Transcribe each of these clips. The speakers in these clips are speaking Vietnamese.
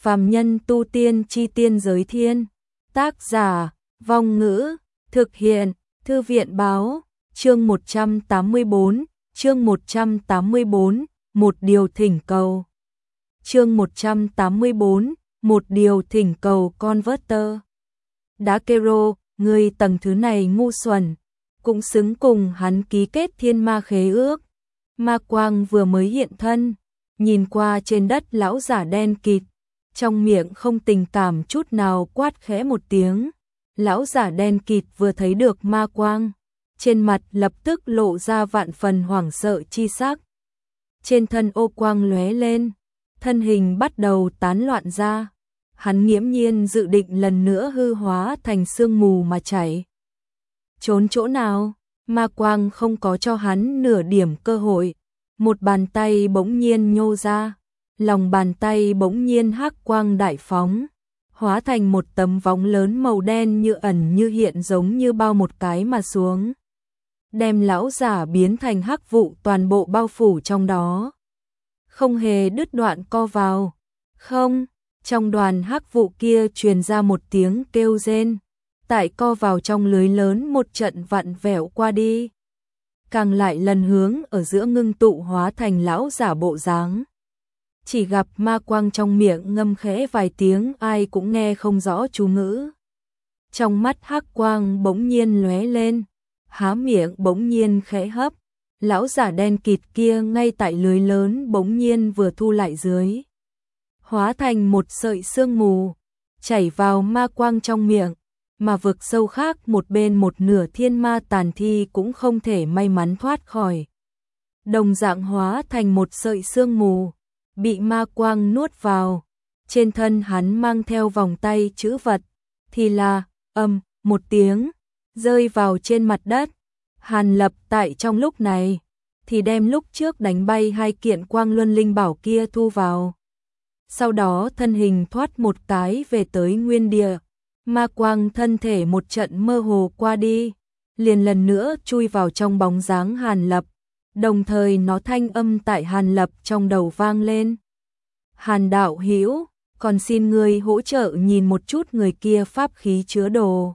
Phàm nhân tu tiên chi tiên giới thiên. Tác giả, Vong Ngữ, thực hiện, Thư viện báo, chương 184, chương 184, một điều thỉnh cầu. Chương 184, một điều thỉnh cầu Converter. Đá Kero, người tầng thứ này ngu xuẩn, cũng xứng cùng hắn ký kết thiên ma khế ước. Ma quang vừa mới hiện thân, nhìn qua trên đất lão giả đen kịt, trong miệng không tình cảm chút nào quát khẽ một tiếng. Lão giả đen kịt vừa thấy được ma quang, trên mặt lập tức lộ ra vạn phần hoảng sợ chi sắc. Trên thân ô quang lóe lên, thân hình bắt đầu tán loạn ra. Hắn nghiễm nhiên dự định lần nữa hư hóa thành sương mù mà chảy. Trốn chỗ nào? Ma quang không có cho hắn nửa điểm cơ hội. Một bàn tay bỗng nhiên nhô ra, lòng bàn tay bỗng nhiên hắc quang đại phóng, hóa thành một tấm vóng lớn màu đen như ẩn như hiện, giống như bao một cái mà xuống, đem lão giả biến thành hắc vụ toàn bộ bao phủ trong đó, không hề đứt đoạn co vào. Không, trong đoàn hắc vụ kia truyền ra một tiếng kêu rên, tại co vào trong lưới lớn một trận vặn vẹo qua đi, càng lại lần hướng ở giữa ngưng tụ hóa thành lão giả bộ dáng. Chỉ gặp ma quang trong miệng ngâm khẽ vài tiếng ai cũng nghe không rõ chú ngữ. Trong mắt hắc quang bỗng nhiên lóe lên, há miệng bỗng nhiên khẽ hấp, lão giả đen kịt kia ngay tại lưới lớn bỗng nhiên vừa thu lại dưới, hóa thành một sợi sương mù, chảy vào ma quang trong miệng, mà vực sâu khác một bên một nửa thiên ma tàn thi cũng không thể may mắn thoát khỏi. Đồng dạng hóa thành một sợi sương mù, bị ma quang nuốt vào. Trên thân hắn mang theo vòng tay chữ vật, thì là, một tiếng, rơi vào trên mặt đất. Hàn Lập tại trong lúc này, thì đem lúc trước đánh bay hai kiện quang luân linh bảo kia thu vào. Sau đó thân hình thoát một cái về tới nguyên địa. Ma quang thân thể một trận mơ hồ qua đi, liền lần nữa chui vào trong bóng dáng Hàn Lập, đồng thời nó thanh âm tại Hàn Lập trong đầu vang lên. Hàn đạo hữu, còn xin ngươi hỗ trợ nhìn một chút người kia pháp khí chứa đồ.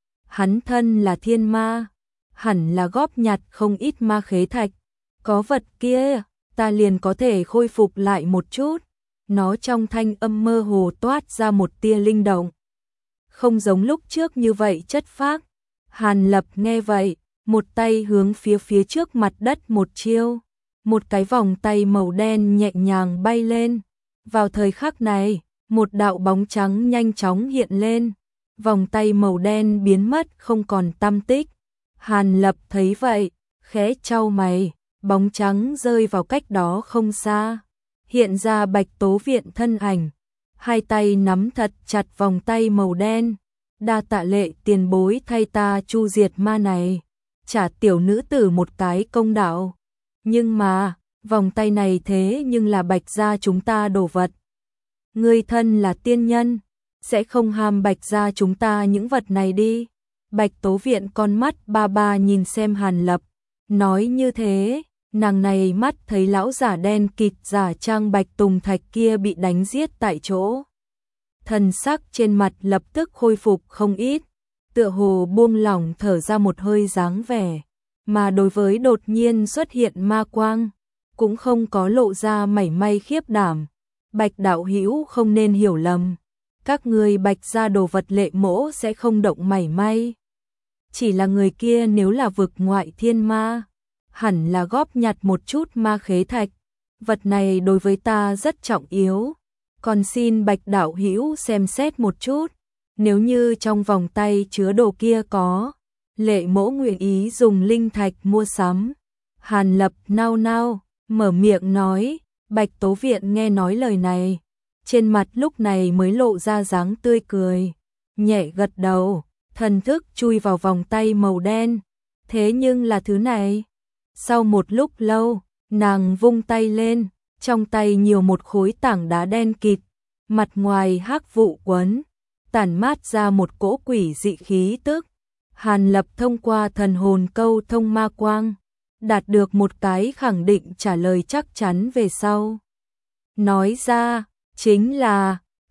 Hắn thân là thiên ma, hẳn là góp nhặt không ít ma khế thạch, có vật kia, ta liền có thể khôi phục lại một chút. Nó trong thanh âm mơ hồ toát ra một tia linh động, không giống lúc trước như vậy chất phác. Hàn Lập nghe vậy, một tay hướng phía trước mặt đất một chiêu, một cái vòng tay màu đen nhẹ nhàng bay lên. Vào thời khắc này, một đạo bóng trắng nhanh chóng hiện lên, vòng tay màu đen biến mất không còn tăm tích. Hàn Lập thấy vậy, khẽ chau mày, bóng trắng rơi vào cách đó không xa, hiện ra Bạch Tố Viện thân ảnh. Hai tay nắm thật chặt vòng tay màu đen. Đa tạ Lệ tiền bối thay ta chu diệt ma này, trả tiểu nữ tử một cái công đạo. Nhưng mà, vòng tay này thế nhưng là Bạch gia chúng ta đồ vật. Ngươi thân là tiên nhân, sẽ không ham Bạch gia chúng ta những vật này đi. Bạch Tố Viện con mắt ba ba nhìn xem Hàn Lập, nói như thế. Nàng này mắt thấy lão giả đen kịt giả trang Bạch Tùng Thạch kia bị đánh giết tại chỗ. Thần sắc trên mặt lập tức khôi phục không ít, tựa hồ buông lỏng thở ra một hơi dáng vẻ, mà đối với đột nhiên xuất hiện ma quang, cũng không có lộ ra mảy may khiếp đảm. Bạch đạo hữu không nên hiểu lầm, các ngươi Bạch gia đồ vật Lệ mỗ sẽ không động mảy may. Chỉ là người kia nếu là vực ngoại thiên ma, hẳn là góp nhặt một chút ma khế thạch, vật này đối với ta rất trọng yếu. Còn xin Bạch đạo hữu xem xét một chút, nếu như trong vòng tay chứa đồ kia có, Lệ mỗ nguyện ý dùng linh thạch mua sắm. Hàn Lập nao nao, mở miệng nói. Bạch Tố Viện nghe nói lời này, trên mặt lúc này mới lộ ra dáng tươi cười, nhẹ gật đầu, thần thức chui vào vòng tay màu đen. Thế nhưng là thứ này. Sau một lúc lâu, nàng vung tay lên, trong tay nhiều một khối tảng đá đen kịt, mặt ngoài hắc vụ quấn, tản mát ra một cỗ quỷ dị khí tức. Hàn Lập thông qua thần hồn câu thông ma quang, đạt được một cái khẳng định trả lời chắc chắn về sau. Nói ra, chính là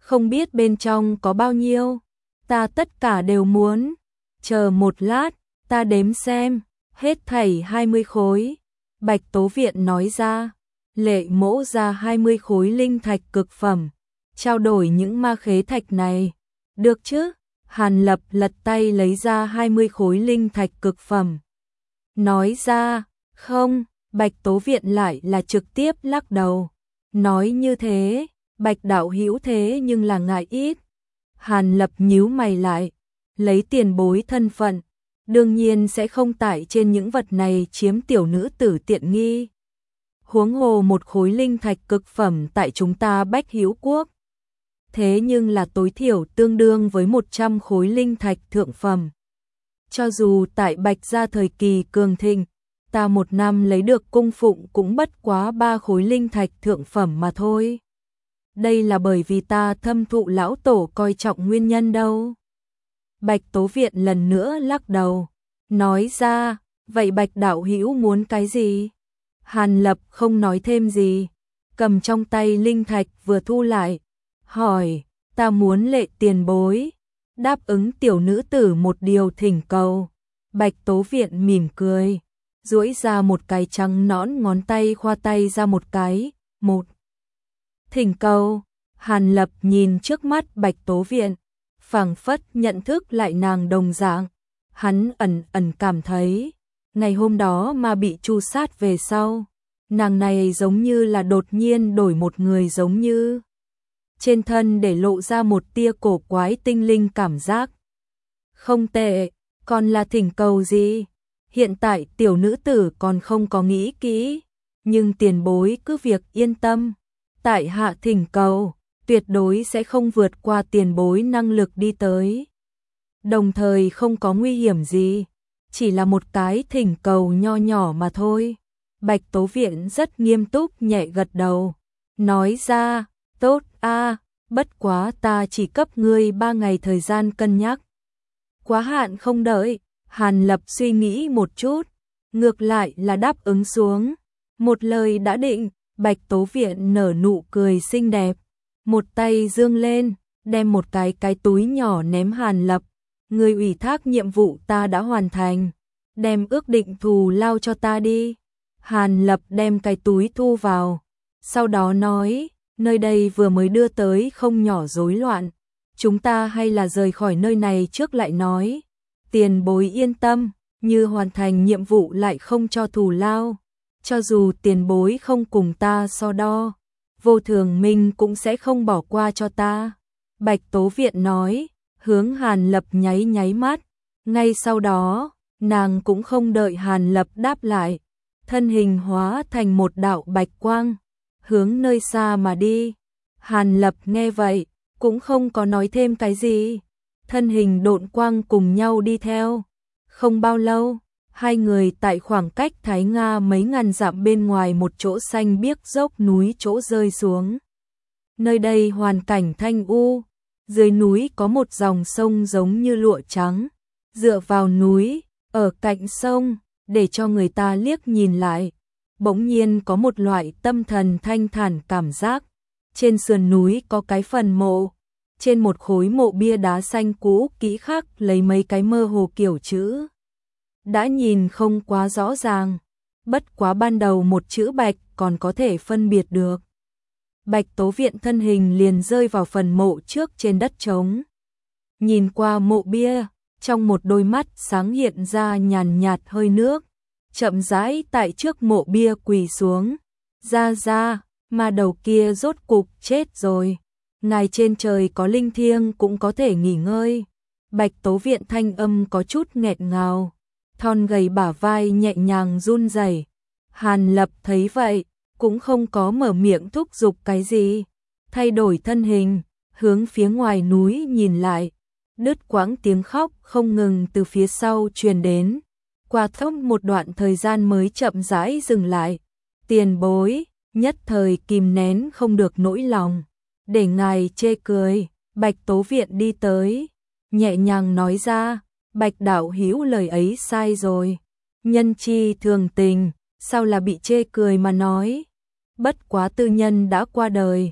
không biết bên trong có bao nhiêu, ta tất cả đều muốn. Chờ một lát, ta đếm xem, hết thảy 20 khối. Bạch Tố Viện nói ra, Lệ Mỗ ra 20 khối linh thạch cực phẩm, trao đổi những ma khế thạch này. Được chứ? Hàn Lập lật tay lấy ra 20 khối linh thạch cực phẩm. Nói ra, không, Bạch Tố Viện lại là trực tiếp lắc đầu. Nói như thế, Bạch đạo hữu thế nhưng là ngại ít. Hàn Lập nhíu mày lại, lấy tiền bối thân phận, đương nhiên sẽ không tải trên những vật này chiếm tiểu nữ tử tiện nghi. Huống hồ một khối linh thạch cực phẩm tại chúng ta Bách Hữu Quốc. Thế nhưng là tối thiểu tương đương với 100 khối linh thạch thượng phẩm. Cho dù tại Bạch gia thời kỳ cường thịnh, ta một năm lấy được cung phụng cũng bất quá 3 khối linh thạch thượng phẩm mà thôi. Đây là bởi vì ta thâm thụ lão tổ coi trọng nguyên nhân đâu. Bạch Tố Viện lần nữa lắc đầu, nói ra, vậy Bạch đạo hữu muốn cái gì? Hàn Lập không nói thêm gì, cầm trong tay linh thạch vừa thu lại, hỏi, ta muốn Lệ tiền bối đáp ứng tiểu nữ tử một điều thỉnh cầu. Bạch Tố Viện mỉm cười, duỗi ra một cái trắng nõn ngón tay khoa tay ra một cái, một thỉnh cầu. Hàn Lập nhìn trước mắt Bạch Tố Viện, phảng phất nhận thức lại nàng đồng dạng. Hắn ẩn ẩn cảm thấy, ngày hôm đó mà bị tru sát về sau, nàng này giống như là đột nhiên đổi một người giống như. Trên thân để lộ ra một tia cổ quái tinh linh cảm giác. Không tệ, còn là thỉnh cầu gì? Hiện tại tiểu nữ tử còn không có nghĩ kỹ, nhưng tiền bối cứ việc yên tâm. Tại hạ thỉnh cầu, tuyệt đối sẽ không vượt qua tiền bối năng lực đi tới. Đồng thời không có nguy hiểm gì, chỉ là một cái thỉnh cầu nho nhỏ mà thôi. Bạch Tố Viện rất nghiêm túc nhẹ gật đầu, nói ra, tốt a, bất quá ta chỉ cấp ngươi 3 ngày thời gian cân nhắc. Quá hạn không đợi. Hàn Lập suy nghĩ một chút, ngược lại là đáp ứng xuống. Một lời đã định, Bạch Tố Viện nở nụ cười xinh đẹp, một tay dương lên, đem một cái túi nhỏ ném Hàn Lập. Người ủy thác nhiệm vụ ta đã hoàn thành, đem ước định thù lao cho ta đi. Hàn Lập đem cái túi thu vào, sau đó nói, nơi đây vừa mới đưa tới không nhỏ rối loạn, chúng ta hay là rời khỏi nơi này trước lại nói. Tiền bối yên tâm, như hoàn thành nhiệm vụ lại không cho thù lao, cho dù tiền bối không cùng ta so đo, Vô Thường Minh cũng sẽ không bỏ qua cho ta. Bạch Tố Viện nói, hướng Hàn Lập nháy nháy mắt, ngay sau đó, nàng cũng không đợi Hàn Lập đáp lại, thân hình hóa thành một đạo bạch quang, hướng nơi xa mà đi. Hàn Lập nghe vậy, cũng không có nói thêm cái gì, thân hình độn quang cùng nhau đi theo. Không bao lâu, hai người tại khoảng cách Thái Nga mấy ngàn dặm bên ngoài một chỗ xanh biếc dốc núi chỗ rơi xuống. Nơi đây hoàn cảnh thanh u, dưới núi có một dòng sông giống như lụa trắng, dựa vào núi, ở cạnh sông, để cho người ta liếc nhìn lại, bỗng nhiên có một loại tâm thần thanh thản cảm giác. Trên sườn núi có cái phần mộ, trên một khối mộ bia đá xanh cũ kỹ khắc lấy mấy cái mơ hồ kiểu chữ. Đã nhìn không quá rõ ràng, bất quá ban đầu một chữ Bạch còn có thể phân biệt được. Bạch Tố Viện thân hình liền rơi vào phần mộ trước trên đất trống. Nhìn qua mộ bia, trong một đôi mắt sáng hiện ra nhàn nhạt hơi nước, chậm rãi tại trước mộ bia quỳ xuống. Ra, mà đầu kia rốt cục chết rồi. Ngài trên trời có linh thiêng cũng có thể nghỉ ngơi. Bạch Tố Viện thanh âm có chút nghẹt ngào, thon gầy bả vai nhẹ nhàng run rẩy. Hàn Lập thấy vậy, cũng không có mở miệng thúc giục cái gì, thay đổi thân hình, hướng phía ngoài núi nhìn lại. Đứt quãng tiếng khóc không ngừng từ phía sau truyền đến, qua thốc một đoạn thời gian mới chậm rãi dừng lại. Tiền bối, nhất thời kìm nén không được nỗi lòng, để ngài chê cười. Bạch Tố Viện đi tới, nhẹ nhàng nói ra, Bạch đạo hữu lời ấy sai rồi, nhân chi thường tình, sao là bị chê cười mà nói. Bất quá tư nhân đã qua đời,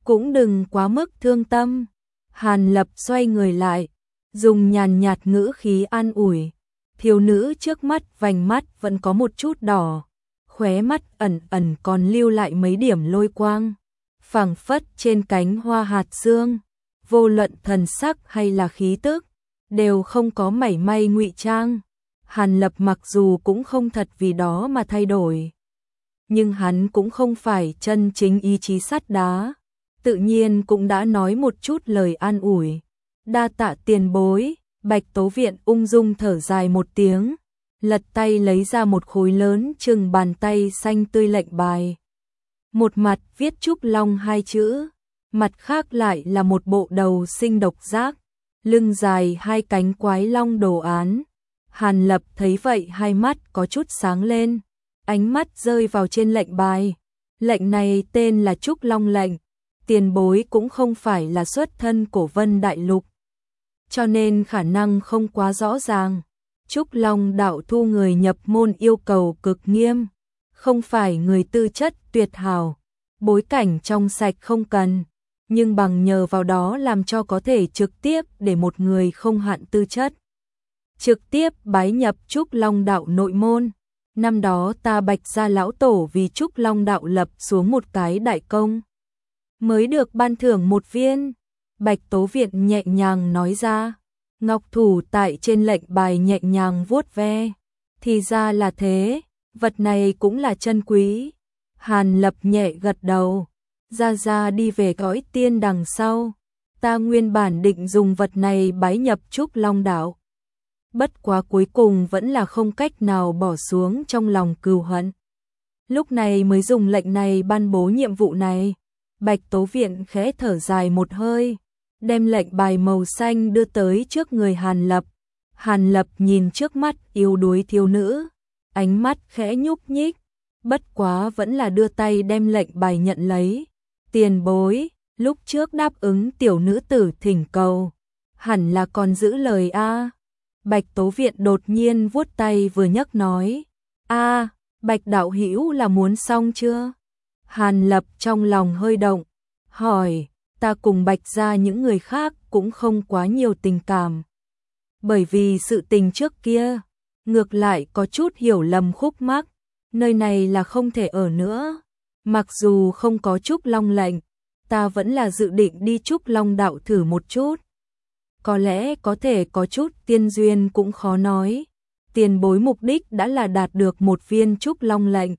cũng đừng quá mức thương tâm. Hàn Lập xoay người lại, dùng nhàn nhạt ngữ khí an ủi. Thiếu nữ trước mắt vành mắt vẫn có một chút đỏ, khóe mắt ẩn ẩn còn lưu lại mấy điểm lôi quang, phảng phất trên cánh hoa hạt sương, vô luận thần sắc hay là khí tức, đều không có mảy may ngụy trang. Hàn Lập mặc dù cũng không thật vì đó mà thay đổi, nhưng hắn cũng không phải chân chính ý chí sắt đá, tự nhiên cũng đã nói một chút lời an ủi. Đa tạ tiền bối. Bạch Tố Viện ung dung thở dài một tiếng, lật tay lấy ra một khối lớn chừng bàn tay xanh tươi lệnh bài. Một mặt viết Trúc Long hai chữ, mặt khác lại là một bộ đầu sinh độc giác, lưng dài hai cánh quái long đồ án. Hàn Lập thấy vậy hai mắt có chút sáng lên, ánh mắt rơi vào trên lệnh bài. Lệnh này tên là Trúc Long lệnh, tiền bối cũng không phải là xuất thân của Vân Đại Lục, cho nên khả năng không quá rõ ràng. Trúc Long đạo thu người nhập môn yêu cầu cực nghiêm, không phải người tư chất tuyệt hảo, bối cảnh trong sạch không cần, nhưng bằng nhờ vào đó làm cho có thể trực tiếp để một người không hạn tư chất trực tiếp bái nhập Trúc Long đạo nội môn. Năm đó ta Bạch gia lão tổ vì Trúc Long đạo lập xuống một cái đại công, mới được ban thưởng một viên. Bạch Tố Viện nhẹ nhàng nói ra, ngọc thủ tại trên lệnh bài nhẹ nhàng vuốt ve. Thì ra là thế, vật này cũng là chân quý. Hàn Lập nhẹ gật đầu, ra đi về cõi tiên đằng sau. Ta nguyên bản định dùng vật này bái nhập Trúc Long đạo, bất quá cuối cùng vẫn là không cách nào bỏ xuống trong lòng cừu hận, lúc này mới dùng lệnh này ban bố nhiệm vụ này. Bạch Tố Viện khẽ thở dài một hơi, đem lệnh bài màu xanh đưa tới trước người Hàn Lập. Hàn Lập nhìn trước mắt yếu đuối thiếu nữ, ánh mắt khẽ nhúc nhích, bất quá vẫn là đưa tay đem lệnh bài nhận lấy. Tiền bối, lúc trước đáp ứng tiểu nữ tử thỉnh cầu, hẳn là còn giữ lời a. Bạch Tố Viện đột nhiên vuốt tay vừa nhấc nói, a, Bạch đạo hữu là muốn xong chưa? Hàn Lập trong lòng hơi động, hỏi, ta cùng Bạch gia những người khác cũng không quá nhiều tình cảm. Bởi vì sự tình trước kia, ngược lại có chút hiểu lầm khúc mắc, nơi này là không thể ở nữa. Mặc dù không có Trúc Long lệnh, ta vẫn là dự định đi Trúc Long đạo thử một chút. Có lẽ có thể có chút tiên duyên cũng khó nói. Tiền bối mục đích đã là đạt được một viên Trúc Long lệnh,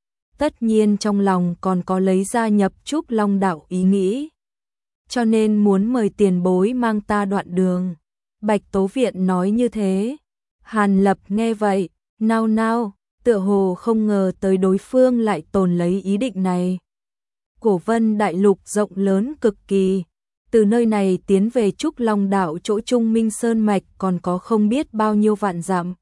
tất nhiên trong lòng còn có lấy gia nhập Trúc Long đạo ý nghĩ, cho nên muốn mời tiền bối mang ta đoạn đường. Bạch Tố Viện nói như thế. Hàn Lập nghe vậy, nao nao, tựa hồ không ngờ tới đối phương lại tồn lấy ý định này. Cổ Vân đại lục rộng lớn cực kỳ, từ nơi này tiến về Trúc Long đạo chỗ Trung Minh Sơn mạch còn có không biết bao nhiêu vạn dặm.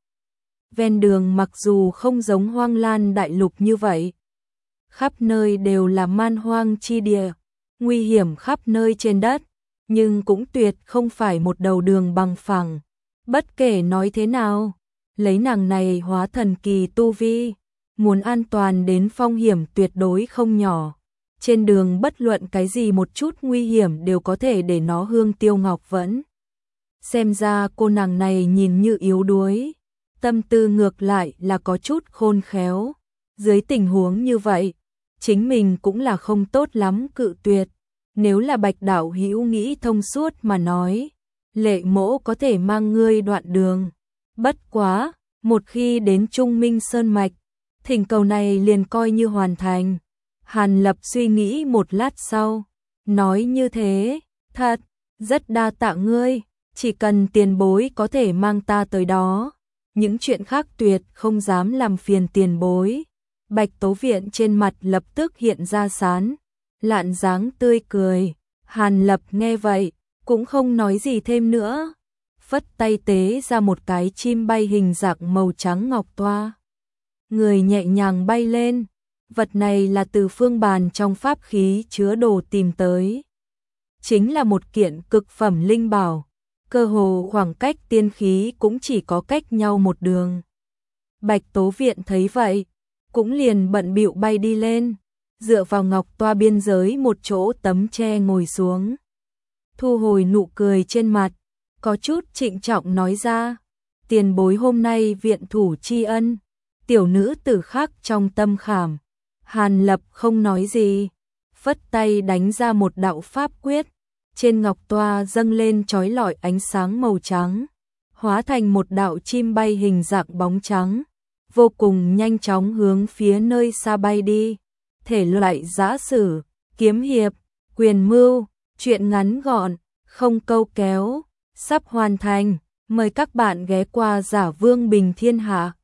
Ven đường mặc dù không giống Hoang Lan đại lục như vậy, khắp nơi đều là man hoang chi địa, nguy hiểm khắp nơi trên đất, nhưng cũng tuyệt không phải một đầu đường bằng phẳng. Bất kể nói thế nào, lấy nàng này hóa thần kỳ tu vi, muốn an toàn đến phong hiểm tuyệt đối không nhỏ. Trên đường bất luận cái gì một chút nguy hiểm đều có thể để nó hương tiêu ngọc vẫn. Xem ra cô nàng này nhìn như yếu đuối, tâm tư ngược lại là có chút khôn khéo. Dưới tình huống như vậy, chính mình cũng là không tốt lắm cự tuyệt. Nếu là Bạch đạo hữu nghĩ thông suốt mà nói, Lệ mỗ có thể mang ngươi đoạn đường. Bất quá, một khi đến Trung Minh Sơn mạch, thỉnh cầu này liền coi như hoàn thành. Hàn Lập suy nghĩ một lát sau, nói như thế, thật, rất đa tạ ngươi, chỉ cần tiền bối có thể mang ta tới đó, những chuyện khác tuyệt không dám làm phiền tiền bối. Bạch Tố Viện trên mặt lập tức hiện ra sán lạn dáng tươi cười. Hàn Lập nghe vậy, cũng không nói gì thêm nữa, phất tay tế ra một cái chim bay hình dạng màu trắng ngọc toa. Người nhẹ nhàng bay lên, vật này là từ phương bàn trong pháp khí chứa đồ tìm tới. Chính là một kiện cực phẩm linh bảo, cơ hồ khoảng cách tiên khí cũng chỉ có cách nhau một đường. Bạch Tố Viện thấy vậy, cũng liền bận bịu bay đi lên, dựa vào ngọc toa biên giới một chỗ tấm tre ngồi xuống. Thu hồi nụ cười trên mặt, có chút trịnh trọng nói ra, tiền bối hôm nay viện thủ tri ân, tiểu nữ tử khắc trong tâm khảm. Hàn Lập không nói gì, phất tay đánh ra một đạo pháp quyết, trên ngọc toa dâng lên chói lọi ánh sáng màu trắng, hóa thành một đạo chim bay hình dạng bóng trắng, vô cùng nhanh chóng hướng phía nơi xa bay đi. Thể loại giã sử, kiếm hiệp, quyền mưu, truyện ngắn gọn, không câu kéo, sắp hoàn thành, mời các bạn ghé qua Giả Vương Bình Thiên Hạ.